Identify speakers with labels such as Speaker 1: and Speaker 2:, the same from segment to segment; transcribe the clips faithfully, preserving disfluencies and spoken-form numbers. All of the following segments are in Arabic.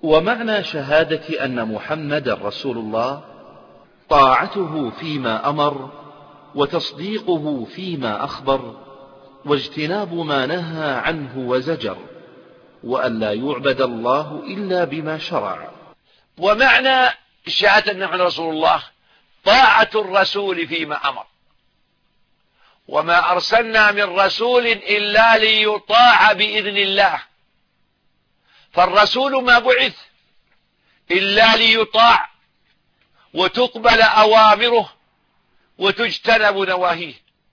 Speaker 1: ومعنى شهادة أن محمد رسول الله طاعته فيما أمر وتصديقه فيما أخبر واجتناب ما نهى عنه وزجر، وأن لا يعبد الله إلا بما شرع.
Speaker 2: ومعنى شهادة أن محمد رسول الله طاعة الرسول فيما أمر، وما أرسلنا من رسول إلا ليطاع بإذن الله، فالرسول ما بعث إلا ليطاع وتقبل أوامره وتجتنب نواهيه.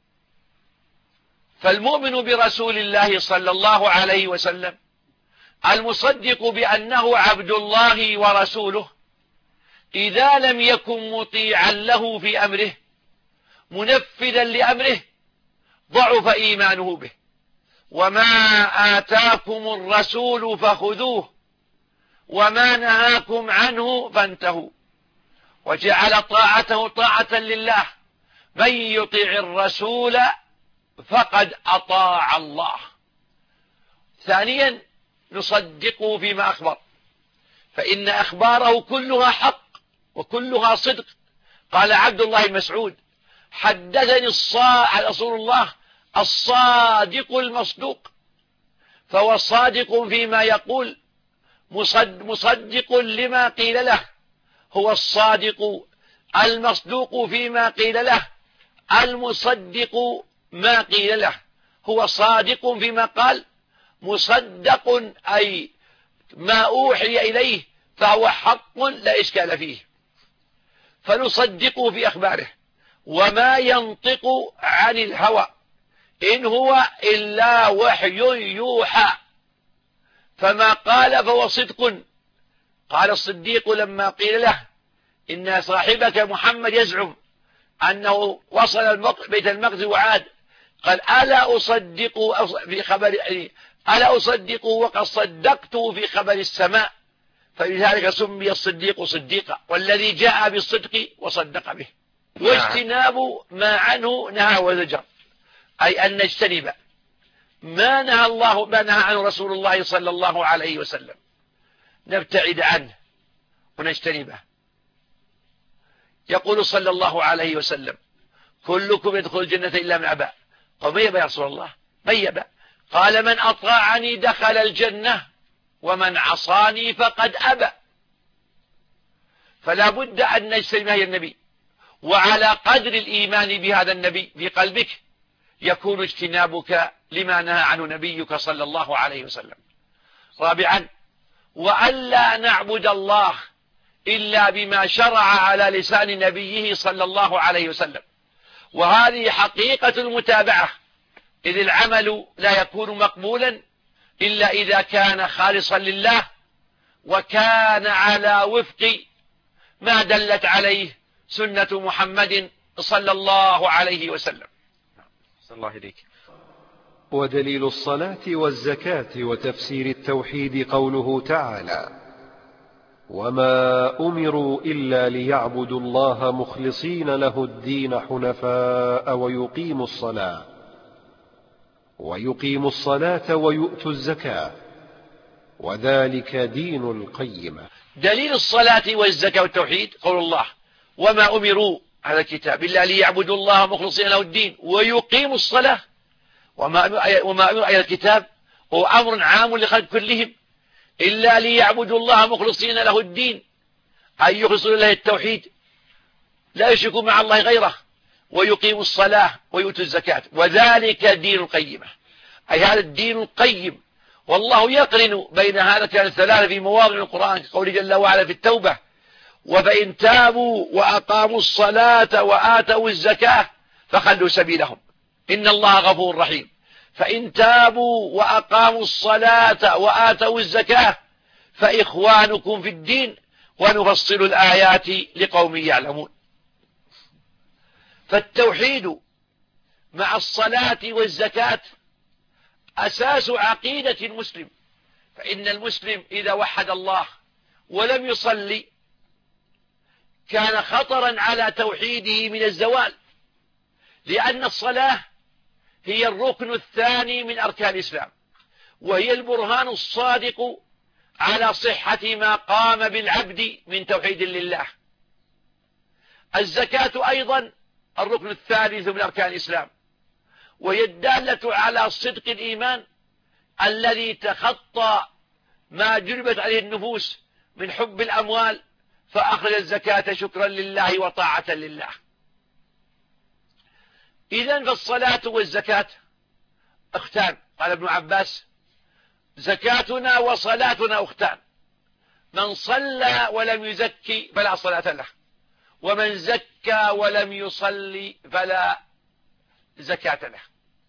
Speaker 2: فالمؤمن برسول الله صلى الله عليه وسلم المصدق بأنه عبد الله ورسوله إذا لم يكن مطيعا له في أمره منفذا لأمره ضعف إيمانه به. وما آتاكم الرسول فخذوه وما نهاكم عنه فانتهوا، وجعل طاعته طاعة لله. من يطيع الرسول فقد أطاع الله. ثانيا نصدقه فيما أخبر، فإن أخباره كلها حق وكلها صدق. قال عبد الله المسعود: حدثني رسول الله الصادق المصدوق، فهو صادق فيما يقول مصدق لما قيل له، هو الصادق المصدوق فيما قيل له المصدق ما قيل له، هو صادق فيما قال مصدق أي ما أوحي إليه فهو حق لا إشكال فيه، فنصدقه في أخباره. وما ينطق عن الهوى إن هو إلا وحي يوحى، فما قال فهو صدق. قال الصديق لما قيل له إن صاحبك محمد يزعم أنه وصل بيت المقدس وعاد، قال: ألا أصدق في خبر ألا أصدق وقد صدقته في خبر السماء، فلذلك سمي الصديق صديقا، والذي جاء بالصدق وصدق به. واجتناب ما عنه نهى وزجر، أي أن نجتنب ما نهى الله ما نهى عنه رسول الله صلى الله عليه وسلم، نبتعد عنه ونجتنبه. يقول صلى الله عليه وسلم: كلكم يدخل الجنة إلا من أبى. قال: من يبى يا رسول الله؟ من يبى؟ قال: من أطاعني دخل الجنة ومن عصاني فقد أبى. فلا بد أن نجتنب هذا النبي، وعلى قدر الإيمان بهذا النبي في قلبك يكون اجتنابك لما نهى عنه نبيك صلى الله عليه وسلم. رابعا: وألا نعبد الله إلا بما شرع على لسان نبيه صلى الله عليه وسلم، وهذه حقيقة المتابعة، إذ العمل لا يكون مقبولا إلا إذا كان خالصا لله وكان على وفق ما دلت عليه سنة محمد صلى الله عليه وسلم. صلى الله عليك.
Speaker 3: ودليل الصلاة والزكاة وتفسير التوحيد قوله تعالى: وما أمروا إلا ليعبدوا الله مخلصين له الدين حنفاء ويقيموا الصلاة ويقيموا الصلاة ويؤتوا الزكاة وذلك دين القيمة.
Speaker 2: دليل الصلاة والزكاة والتوحيد قول الله: وما أمروا هذا الكتاب إلا ليعبدوا الله مخلصين له الدين ويقيموا الصلاة. وما أمر أي الكتاب هو أمر عام لخلق كلهم، إلا ليعبدوا الله مخلصين له الدين، أن يخلصوا له التوحيد لا يشركوا مع الله غيره، ويقيموا الصلاة ويؤتوا الزكاة وذلك دين القيمة، أي هذا الدين القيم. والله يقرن بين هذا كان الثلاثة في مواضع القرآن، قوله جل وعلا في التوبة: وفإن تابوا وأقاموا الصلاة وآتوا الزكاة فخلوا سبيلهم إن الله غفور رحيم. فإن تابوا وأقاموا الصلاة وآتوا الزكاة فإخوانكم في الدين ونفصل الآيات لقوم يعلمون. فالتوحيد مع الصلاة والزكاة أساس عقيدة المسلم، فإن المسلم إذا وحد الله ولم يصلي كان خطرا على توحيده من الزوال، لأن الصلاة هي الركن الثاني من أركان الإسلام، وهي البرهان الصادق على صحة ما قام بالعبد من توحيد لله. الزكاة أيضا الركن الثالث من أركان الإسلام، وهي الدالة على صدق الإيمان الذي تخطى ما جلبت عليه النفوس من حب الأموال، فأخرج الزكاة شكرا لله وطاعة لله. إذن فالصلاة والزكاة أختان. قال ابن عباس: زكاتنا وصلاتنا أختان، من صلى ولم يزكي فلا صلاة له، ومن زكى ولم يصلي فلا زكاة له.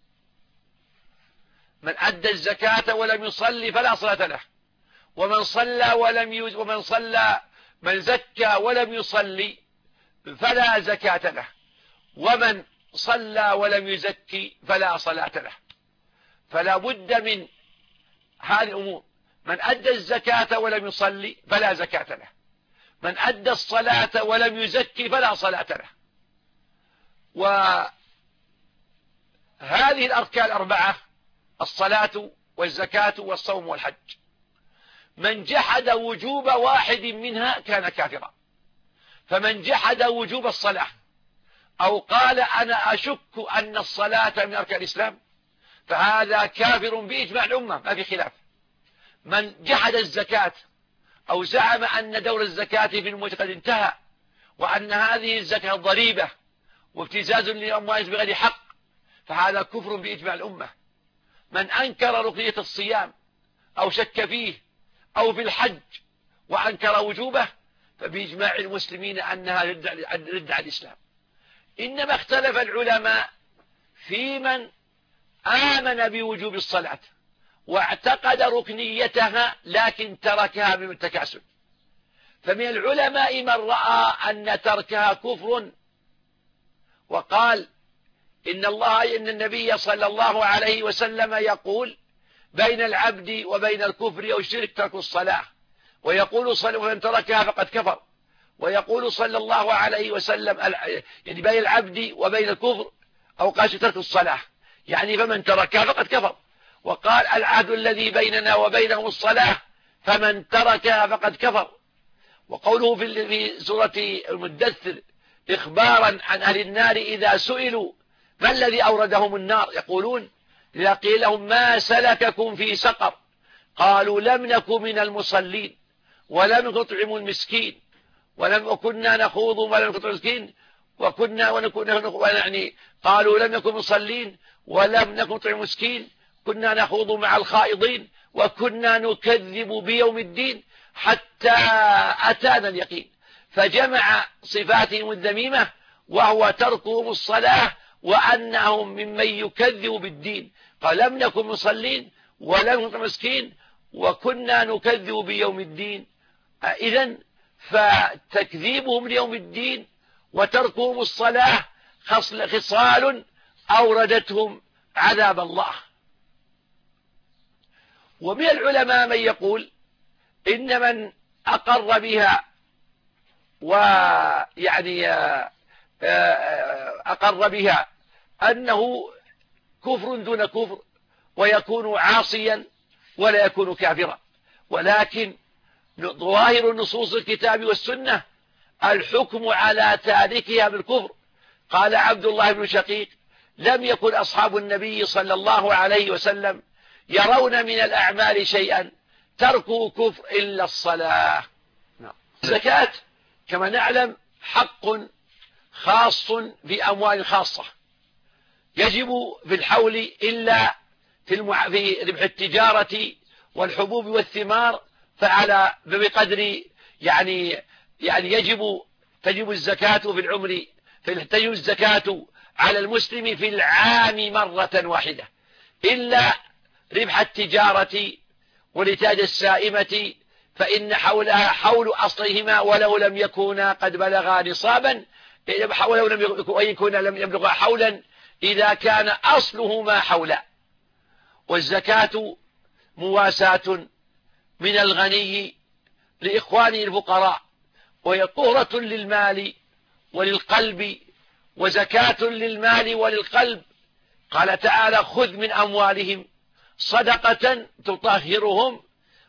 Speaker 2: من أدى الزكاة ولم يصلي فلا صلاة له، ومن صلى ولم يز... ومن صلى من زكى ولم يصلي فلا زكاة له، ومن صلى ولم يزكي فلا صلاة له. فلا بد من هذه الأمور: من أدى الزكاة ولم يصلي فلا زكاة له، من أدى الصلاة ولم يزكي فلا صلاة له. وهذه الأركان الأربعة: الصلاة والزكاة والصوم والحج، من جحد وجوب واحد منها كان كافرا. فمن جحد وجوب الصلاة أو قال أنا أشك أن الصلاة من أركان الإسلام فهذا كافر بإجماع الأمة، ما في خلاف. من جحد الزكاة أو زعم أن دور الزكاة في الموت قد انتهى، وأن هذه الزكاة ضريبة وابتزاز لأموال بغير حق، فهذا كفر بإجماع الأمة. من أنكر ركنية الصيام أو شك فيه أو في الحج وأنكر وجوبه فبإجماع المسلمين أنها ردة على الإسلام. إنما اختلف العلماء في من آمن بوجوب الصلاة واعتقد ركنيتها لكن تركها من التكاسل. فمن العلماء من رأى أن تركها كفر وقال إن الله إن النبي صلى الله عليه وسلم يقول: بين العبد وبين الكفر أو الشرك ترك الصلاة، ويقول صلى الله عليه وسلم: تركها فقد كفر. ويقول صلى الله عليه وسلم يعني بين العبد وبين الكفر أو قال ترك الصلاة، يعني فمن تركها فقد كفر. وقال: العهد الذي بيننا وبينهم الصلاة فمن تركها فقد كفر. وقوله في سورة المدثر إخبارا عن أهل النار إذا سئلوا ما الذي أوردهم النار يقولون: إذا قيل لهم ما سلككم في سقر قالوا لم نكن من المصلين ولم نطعم المسكين ولم وكنا نخوض ولم نطعم المسكين وكنا ونكون يعني قالوا لم نكن مصلين ولم نكن نطعم المسكين كنا نخوض مع الخائضين وكنا نكذب بيوم الدين حتى أتانا اليقين. فجمع صفاتهم الذميمة وهو تركهم الصلاة وأنهم ممن يكذب بالدين. قال: لم نكن مصلين ولم نطعم مسكين وكنا نكذب بيوم الدين. إذن فتكذيبهم ليوم الدين وتركهم الصلاة خصال أوردتهم عذاب الله. ومن العلماء من يقول إن من أقر بها ويعني أقر بها أنه كفر دون كفر ويكون عاصيا ولا يكون كافرا، ولكن ظواهر نصوص الكتاب والسنة الحكم على تاركها بالكفر. قال عبد الله بن شقيق: لم يكن أصحاب النبي صلى الله عليه وسلم يرون من الأعمال شيئا تركوا كفر إلا الصلاة. الزكاة كما نعلم حق خاص بأموال خاصة يجب في الحول إلا في, المع... في ربح التجارة والحبوب والثمار فعلى بقدر يعني يعني يجب تجب الزكاة في العمر تجب الزكاة على المسلم في العام مرة واحدة إلا ربح التجارة والإنتاج السائمة فإن حولها حول أصلهما ولو لم يكونا قد بلغا نصابا ولو لم يكونا لم يبلغا حولا إذا كان أصلهما حولا. والزكاة مواساة من الغني لإخوانه الفقراء، وهي طهرة للمال وللقلب وزكاة للمال وللقلب. قال تعالى: خذ من أموالهم صدقة تطهرهم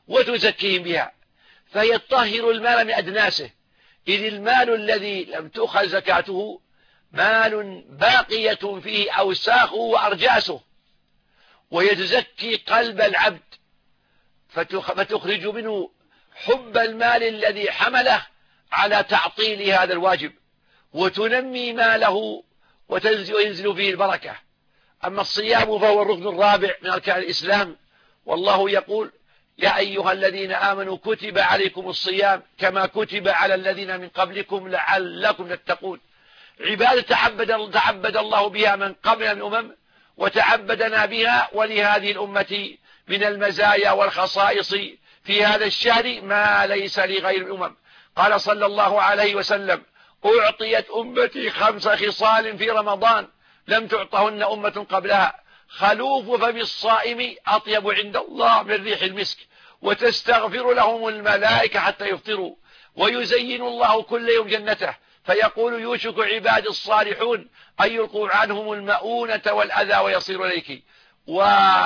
Speaker 2: وتزكيهم بها، فهي تطهر المال من أدناسه، إذ المال الذي لم تؤخذ زكاته مال باقية فيه أوساخه وأرجاسه، وهي تزكي قلب العبد فتخرج منه حب المال الذي حمله على تعطيل هذا الواجب، وتنمي ماله وينزل فيه البركة. أما الصيام فهو الركن الرابع من أركان الإسلام، والله يقول: يا أيها الذين آمنوا كتب عليكم الصيام كما كتب على الذين من قبلكم لعلكم تتقون. عبادة تعبد, تعبد الله بها من قبل الأمم، وتعبدنا بها ولهذه الأمة من المزايا والخصائص في هذا الشهر ما ليس لغير الأمم. قال صلى الله عليه وسلم: أعطيت أمتي خمس خصال في رمضان لم تعطهن أمة قبلها: خلوف فم الصائم أطيب عند الله من ريح المسك، وتستغفر لهم الملائكة حتى يفطروا، ويزين الله كل يوم جنته، فيقول: يوشك عباد الصالحون أن يلقوا عنهم المؤونة والأذى ويصير إليك، و...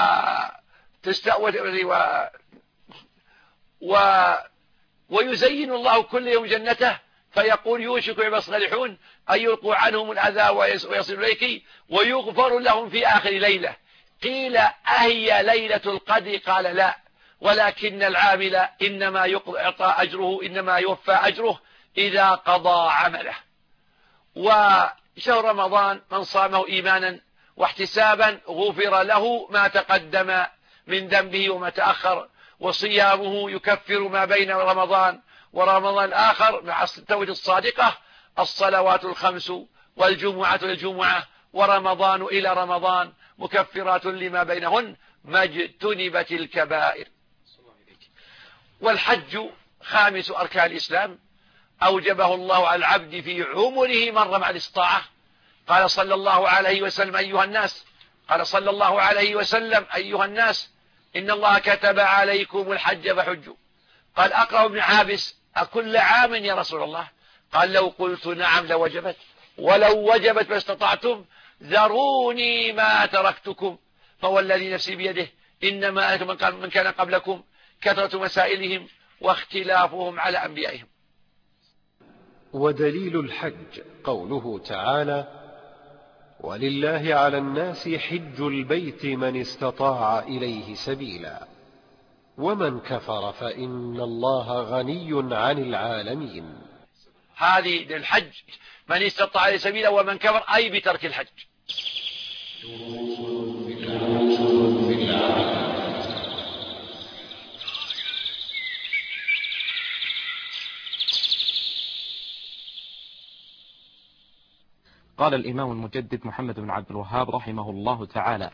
Speaker 2: و... و... ويزين الله كل يوم جنته، فيقول: يوشك عباد الصالحون أن يلقوا عنهم الأذى ويصير إليك، ويغفر لهم في آخر ليلة. قيل: أهي ليلة القدر؟ قال: لا، ولكن العامل إنما يعطى أجره إنما يوفى أجره إذا قضى عمله. وشهر رمضان من صامه إيمانا واحتسابا غفر له ما تقدم من ذنبه وما تأخر، وصيامه يكفر ما بين رمضان ورمضان الآخر مع التوبة الصادقة الصلوات الخمس والجمعة للجمعة ورمضان إلى رمضان مكفرات لما بينهن ما اجتنبت الكبائر. والحج خامس أركان الإسلام، أوجبه الله على العبد في عمره مرة مع الاستطاعة. قال صلى الله عليه وسلم: أيها الناس قال صلى الله عليه وسلم أيها الناس إن الله كتب عليكم الحج فحجوا. قال أقرأ بن عابس: أكل عام يا رسول الله؟ قال: لو قلت نعم لوجبت، ولو وجبت ما استطعتم، ذروني ما تركتكم، فوالذي نفسي بيده إنما أهلك من كان قبلكم كثرة مسائلهم واختلافهم على أنبيائهم.
Speaker 3: ودليل الحج قوله تعالى: ولله على الناس حج البيت من استطاع إليه سبيلا، ومن كفر فإن الله غني عن العالمين.
Speaker 2: هذه للحج من استطاع إليه سبيلا، ومن كفر أي بترك الحج.
Speaker 4: قال الإمام المجدد محمد بن عبد الوهاب رحمه الله تعالى: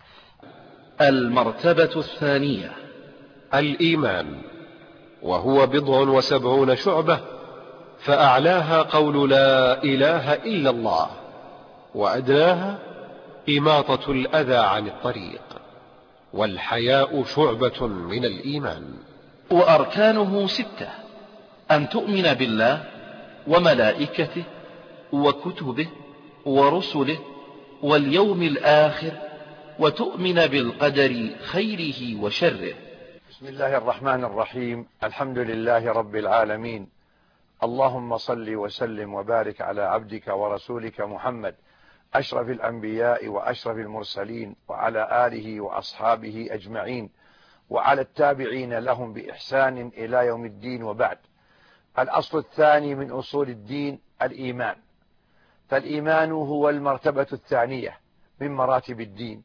Speaker 1: المرتبة الثانية
Speaker 3: الإيمان، وهو بضع وسبعون شعبة، فأعلاها قول لا إله إلا الله، وأدناها إماطة الأذى عن الطريق، والحياء شعبة من الإيمان.
Speaker 1: وأركانه ستة: أن تؤمن بالله وملائكته وكتبه ورسله واليوم الآخر، وتؤمن بالقدر خيره وشره.
Speaker 5: بسم الله الرحمن الرحيم. الحمد لله رب العالمين، اللهم صل وسلم وبارك على عبدك ورسولك محمد أشرف الأنبياء وأشرف المرسلين، وعلى آله وأصحابه أجمعين، وعلى التابعين لهم بإحسان إلى يوم الدين. وبعد، الأصل الثاني من أصول الدين الإيمان، فالإيمان هو المرتبة الثانية من مراتب الدين،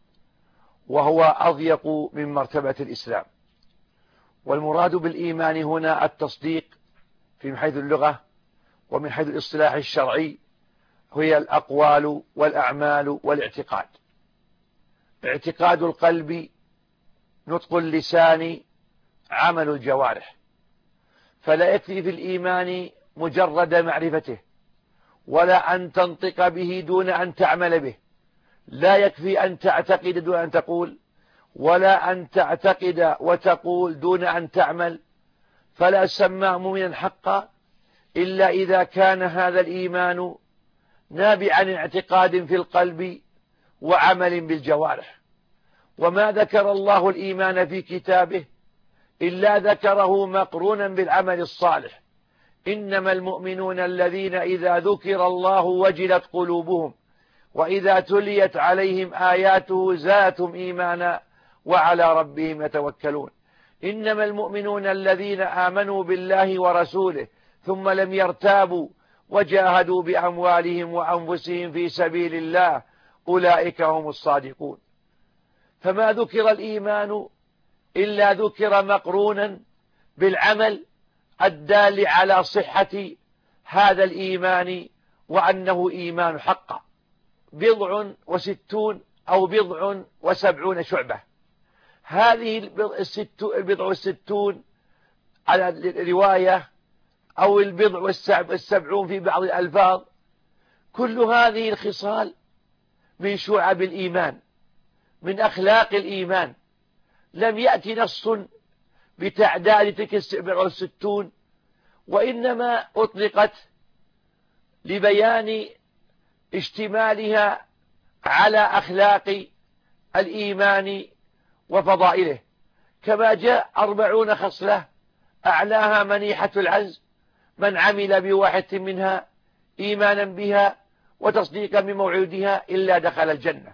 Speaker 5: وهو أضيق من مرتبة الإسلام. والمراد بالإيمان هنا التصديق في حيث اللغة، ومن حيث الاصطلاح الشرعي هي الأقوال والأعمال والاعتقاد. اعتقاد القلب، نطق اللسان، عمل الجوارح. فلا يكفي في الإيمان مجرد معرفته، ولا أن تنطق به دون أن تعمل به. لا يكفي أن تعتقد دون أن تقول، ولا أن تعتقد وتقول دون أن تعمل. فلا سمى مؤمنا حقا إلا إذا كان هذا الإيمان نابعا عن اعتقاد في القلب وعمل بالجوارح. وما ذكر الله الإيمان في كتابه إلا ذكره مقرونا بالعمل الصالح. إنما المؤمنون الذين إذا ذكر الله وجلت قلوبهم وإذا تليت عليهم آياته زادتهم إيمانا وعلى ربهم يتوكلون. إنما المؤمنون الذين آمنوا بالله ورسوله ثم لم يرتابوا وجاهدوا بأموالهم وأنفسهم في سبيل الله أولئك هم الصادقون. فما ذكر الإيمان إلا ذكر مقرونا بالعمل الدال على صحة هذا الإيمان وأنه إيمان حق. بضع وستون أو بضع وسبعون شعبة. هذه البضع والستون على الرواية أو البضع والسبعون في بعض الألفاظ، كل هذه الخصال من شعب الإيمان، من أخلاق الإيمان. لم يأتي نص بتعداد تلك السبع والستون، وإنما أطلقت لبيان اشتمالها على أخلاق الإيمان وفضائله، كما جاء أربعون خصلة أعلاها منيحة العز، من عمل بواحد منها إيمانا بها وتصديقا بموعودها إلا دخل الجنة.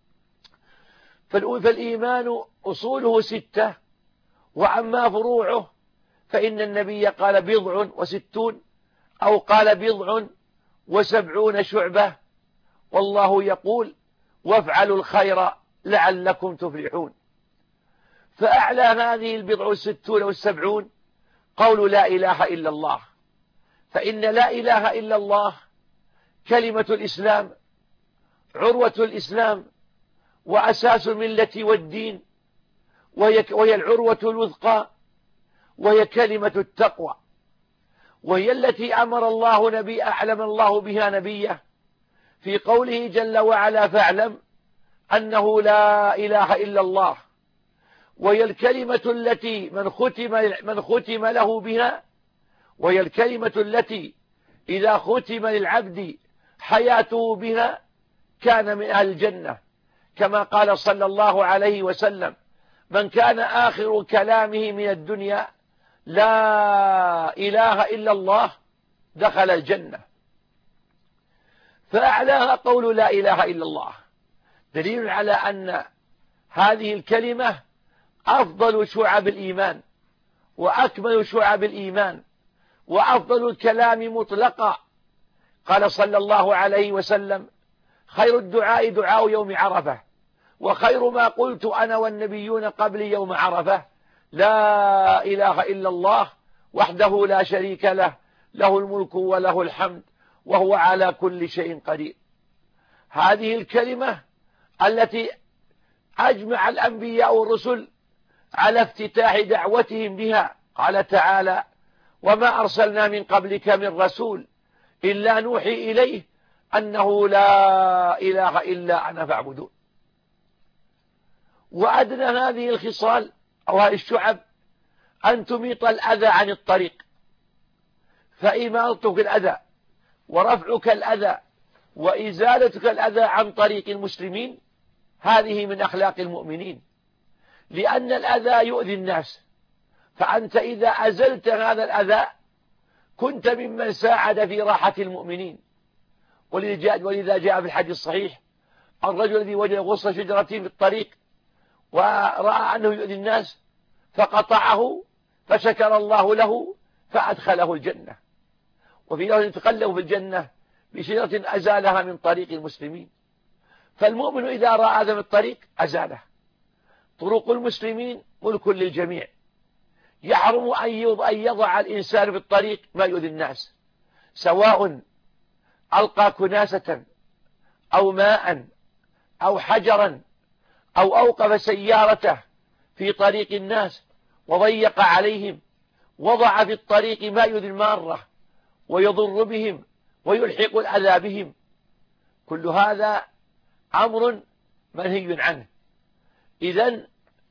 Speaker 5: فالإيمان أصوله ستة، وأما فروعه فإن النبي قال بضع وستون أو قال بضع وسبعون شعبة، والله يقول وافعلوا الخير لعلكم تفلحون. فأعلى هذه البضع والستون والسبعون قول لا إله إلا الله، فإن لا إله إلا الله كلمة الإسلام، عروة الإسلام، وأساس الملة والدين، وهي العروة الوثقى، وهي كلمة التقوى، وهي التي أمر الله نبي أعلم الله بها نبيه في قوله جل وعلا فاعلم أنه لا إله إلا الله. وهي الكلمة التي من ختم, من ختم له بها، وهي الكلمة التي إذا ختم للعبد حياته بها كان من أهل الجنة، كما قال صلى الله عليه وسلم من كان آخر كلامه من الدنيا لا إله إلا الله دخل الجنة. فأعلاها قول لا إله إلا الله، دليل على أن هذه الكلمة أفضل شعب الإيمان وأكمل شعب الإيمان وأفضل الكلام مطلقا. قال صلى الله عليه وسلم خير الدعاء دعاء يوم عرفة، وخير ما قلت أنا والنبيون قبلي يوم عرفة لا إله إلا الله وحده لا شريك له، له الملك وله الحمد وهو على كل شيء قدير. هذه الكلمة التي أجمع الأنبياء والرسل على افتتاح دعوتهم بها، قال تعالى وما أرسلنا من قبلك من رسول إلا نوحي إليه أنه لا إله إلا أنا فاعبدون. وأدنى هذه الخصال أو هذه الشعب أن تميط الأذى عن الطريق، فإماطتك الأذى ورفعك الأذى وإزالتك الأذى عن طريق المسلمين هذه من أخلاق المؤمنين، لأن الأذى يؤذي الناس، فأنت إذا أزلت هذا الأذى كنت ممن ساعد في راحة المؤمنين. ولذا جاء في الحديث الصحيح الرجل الذي وجد غصن شجرة في الطريق ورأى أنه يؤذي الناس فقطعه فشكر الله له فأدخله الجنة. وفي لوح يتقلب في الجنة بشجرة أزالها من طريق المسلمين. فالمؤمن إذا رأى هذا من الطريق أزاله. طرق المسلمين ملك للجميع، يحرم أن يضع الإنسان في الطريق ما يؤذي الناس، سواء ألقى كناسة أو ماء أو حجرا أو أوقف سيارته في طريق الناس وضيق عليهم، وضع في الطريق ما يؤذي المارة ويضر بهم ويلحق الأذى بهم، كل هذا أمر منهي عنه. إذن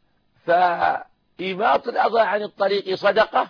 Speaker 5: فإماط الأذى عن الطريق صدقة،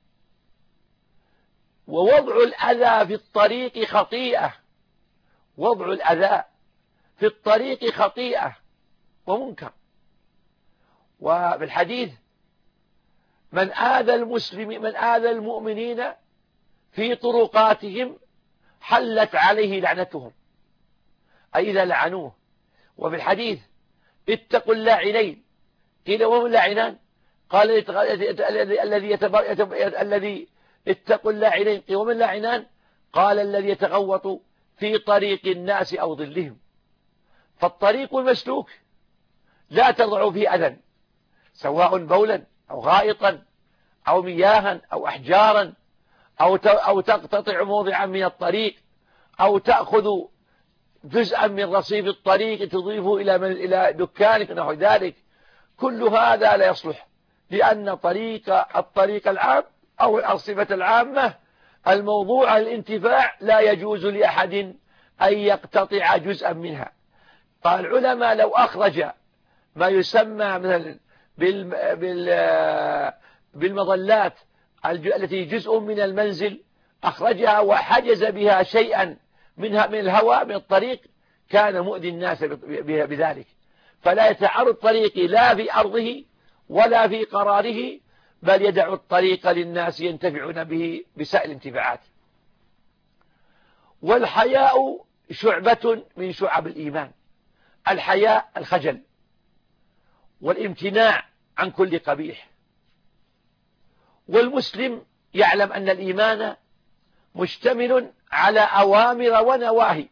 Speaker 5: ووضع الأذى في الطريق خطيئة، وضع الأذى في الطريق خطيئة ومنكر. وفي الحديث
Speaker 2: من آذى المسلم من آذى المؤمنين في طرقاتهم حلت عليه لعنتهم، أي إذا لعنوه. وفي الحديث اتقوا اللاعنين، قيل وهم اللاعنان؟ قال الذي الذي اتقوا اللاعنين، قيل وهم اللاعنان؟ قال الذي يتغوط في طريق الناس أو ظلهم. فالطريق المسلوك لا تضع فيه أذى، سواء بولا أو غائطا أو مياها أو أحجارا أو أو تقتطع موضعا من الطريق أو تأخذ جزءا من رصيف الطريق تضيفه إلى إلى دكانك نحو ذلك. كل هذا لا يصلح، لأن طريق الطريق العام أو الأرصفة العامة الموضوع الانتفاع لا يجوز لأحد أن يقتطع جزءا منها. قال العلماء لو أخرج ما يسمى مثلا بالمظلات التي جزء من المنزل، أخرجها وحجز بها شيئا منها من الهواء من الطريق، كان مؤذي الناس بذلك. فلا يتعرض الطريق لا في أرضه ولا في قراره، بل يدع الطريق للناس ينتفعون به بسائر الانتفاعات. والحياء شعبة من شعب الإيمان. الحياء الخجل والامتناع عن كل قبيح. والمسلم يعلم أن الإيمان مشتمل على أوامر ونواهي،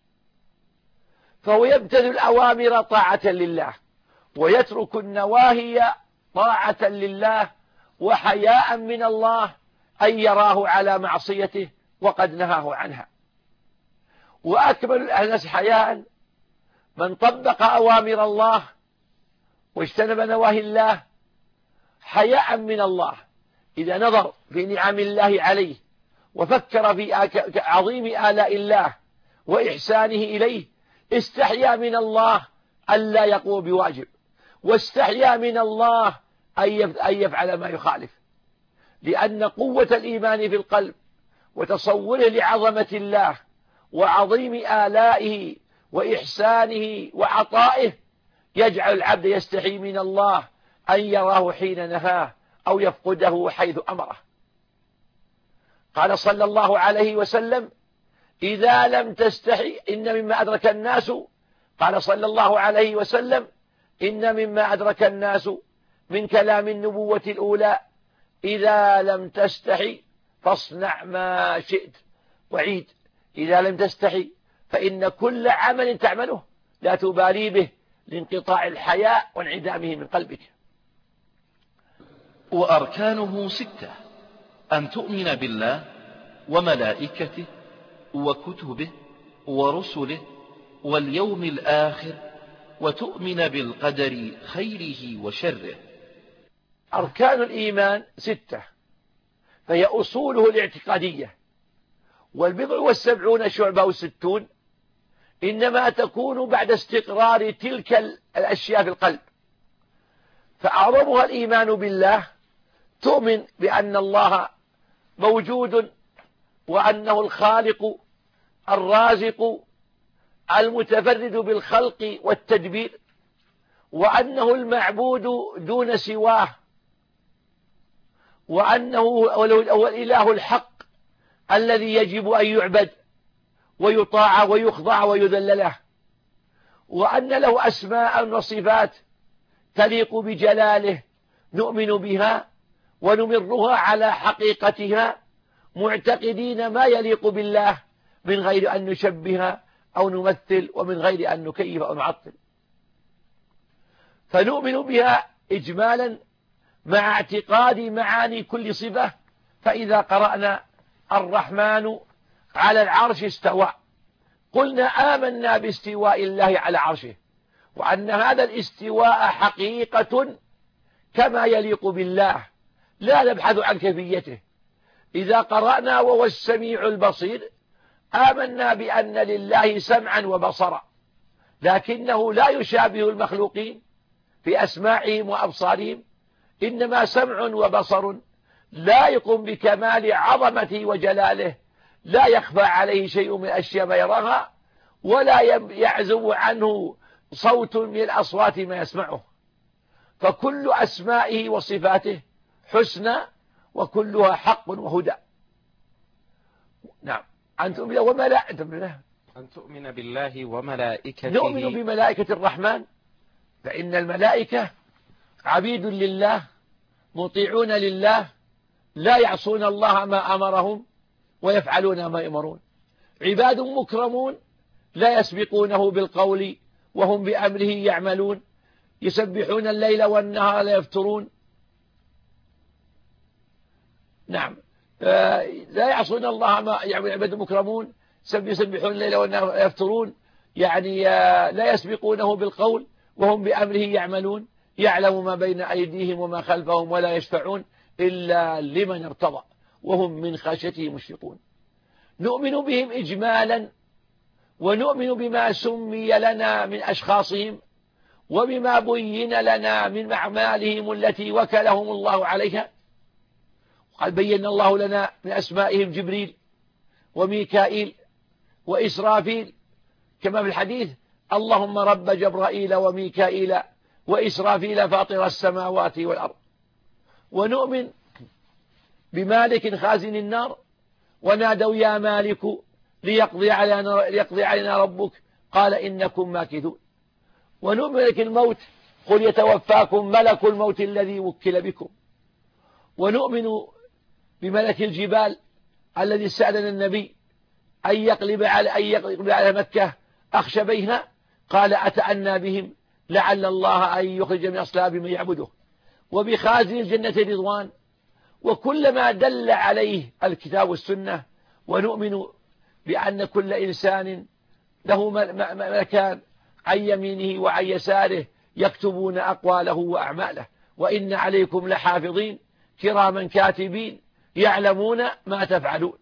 Speaker 2: فهو يبتذل الأوامر طاعة لله ويترك النواهي طاعة لله وحياء من الله أن يراه على معصيته وقد نهاه عنها. وأكمل الناس حياء من طبق أوامر الله واجتنب نواهي الله حياء من الله، إذا نظر في نعم الله عليه وفكر في عظيم آلاء الله وإحسانه إليه، استحيا من الله ألا يقوم بواجب، واستحيا من الله أن يفعل ما يخالف، لأن قوة الإيمان في القلب وتصوره لعظمة الله وعظيم آلائه وإحسانه وعطائه يجعل العبد يستحي من الله أن يراه حين نهاه أو يفقده حيث أمره. قال صلى الله عليه وسلم: إذا لم تستحي إن مما أدرك الناس قال صلى الله عليه وسلم: إن مما أدرك الناس من كلام النبوة الأولى إذا لم تستحي فاصنع ما شئت. وعيد: إذا لم تستحي فإن كل عمل تعمله لا تبالي به لانقطاع الحياء وانعدامه من قلبك.
Speaker 1: وأركانه ستة: أن تؤمن بالله وملائكته وكتبه ورسله واليوم الآخر، وتؤمن بالقدر خيره وشره.
Speaker 2: أركان الإيمان ستة، فهي أصوله الاعتقادية، والبضع والسبعون شعبة وستون إنما تكون بعد استقرار تلك الأشياء في القلب. فأعظمها الإيمان بالله، تؤمن بأن الله موجود وأنه الخالق الرازق المتفرد بالخلق والتدبير، وأنه المعبود دون سواه، وأنه هو الإله الحق الذي يجب أن يعبد ويطاع ويخضع ويذل له، وأن له أسماء وصفات تليق بجلاله نؤمن بها ونمرها على حقيقتها معتقدين ما يليق بالله من غير أن نشبه أو نمثل ومن غير أن نكيف أو نعطل، فنؤمن بها إجمالا مع اعتقاد معاني كل صفة. فإذا قرأنا الرحمن على العرش استوى، قلنا آمنا باستواء الله على عرشه، وأن هذا الاستواء حقيقة كما يليق بالله، لا نبحث عن كيفيته. إذا قرأنا وهو السميع البصير، آمنا بأن لله سمعا وبصرا، لكنه لا يشابه المخلوقين في أسماعهم وأبصارهم، إنما سمع وبصر لائق بكمال عظمته وجلاله، لا يخفى عليه شيء من الأشياء ما يراها، ولا يعزب عنه صوت من الأصوات ما يسمعه. فكل أسمائه وصفاته
Speaker 5: حسنى وكلها حق وهدى. نعم. أن تؤمن وملائكته
Speaker 4: أن تؤمن بالله وملائكته.
Speaker 5: نؤمن بملائكة الرحمن، فإن الملائكة عبيد لله مطيعون لله لا يعصون الله ما أمرهم ويفعلون ما يؤمرون، عباد مكرمون لا يسبقونه بالقول وهم بأمره يعملون، يسبحون الليل والنهار لا يفترون. نعم. لا يعصون الله ما يعمل، عباد مكرمون يسبحون الليل والنهار لا يفترون، يعني لا يسبقونه بالقول وهم بأمره يعملون، يعلم ما بين أيديهم وما خلفهم ولا يشفعون إلا لمن ارتضى وهم من خشيته مشفقون. نؤمن بهم إجمالا، ونؤمن بما سمي لنا من أشخاصهم وبما بين لنا من أعمالهم التي وكلهم الله عليها. قد بين الله لنا من أسمائهم جبريل وميكائيل وإسرافيل، كما في الحديث: اللهم رب جبرائيل وميكائيل وإسرافيل فاطر السماوات والأرض. ونؤمن بمالك خازن النار، ونادوا يا مالك ليقضي علينا, ليقضي علينا ربك قال إنكم ماكثون. ونؤمن بملك الموت، قل يتوفاكم ملك الموت الذي وكل بكم. ونؤمن بملك الجبال الذي استأذن النبي أن يقلب على, أن يقلب على مكة أخشبيها، قال أتأنى بهم لعل الله أن يخرج من أصلاب من يعبده. وبخازن الجنة رضوان، وكل ما دل عليه الكتاب والسنة. ونؤمن بأن كل إنسان له ملكان عن يمينه وعن يساره يكتبون أقواله وأعماله، وإن عليكم لحافظين كراما كاتبين يعلمون ما تفعلون.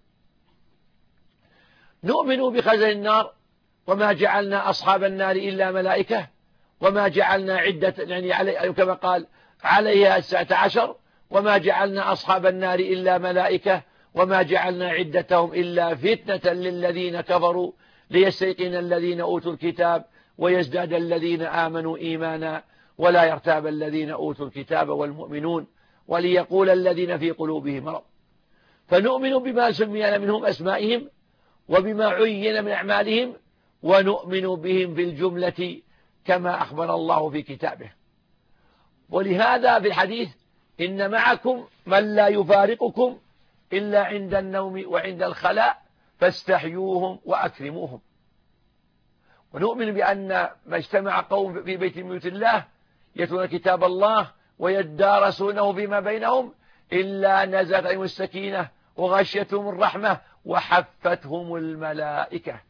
Speaker 5: نؤمن بخزن النار، وما جعلنا أصحاب النار إلا ملائكة، وما جعلنا عدة، يعني علي كما قال عليها الساعة عشر، وما جعلنا أصحاب النار إلا ملائكة وما جعلنا عدتهم إلا فتنة للذين كفروا ليستيقن الذين أوتوا الكتاب ويزداد الذين آمنوا إيمانا ولا يرتاب الذين أوتوا الكتاب والمؤمنون وليقول الذين في قلوبهم مرض. فنؤمن بما سمي منهم أسمائهم وبما عين من أعمالهم، ونؤمن بهم في الجملة كما أخبر الله في كتابه. ولهذا في الحديث: إن معكم من لا يفارقكم إلا عند النوم وعند الخلاء فاستحيوهم وأكرموهم. ونؤمن بأن ما اجتمع قوم في بيت من بيوت الله يتلون كتاب الله ويدارسونه فيما بينهم إلا نزلت عليهم السكينة وغشيتهم الرحمة وحفتهم الملائكة.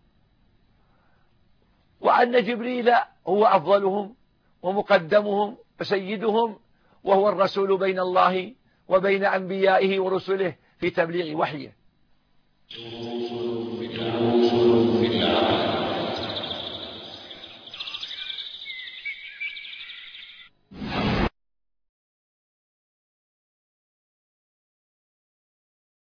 Speaker 5: وأن جبريل هو أفضلهم ومقدمهم وسيدهم، وهو الرسول بين الله وبين أنبيائه ورسله في تبليغ وحيه.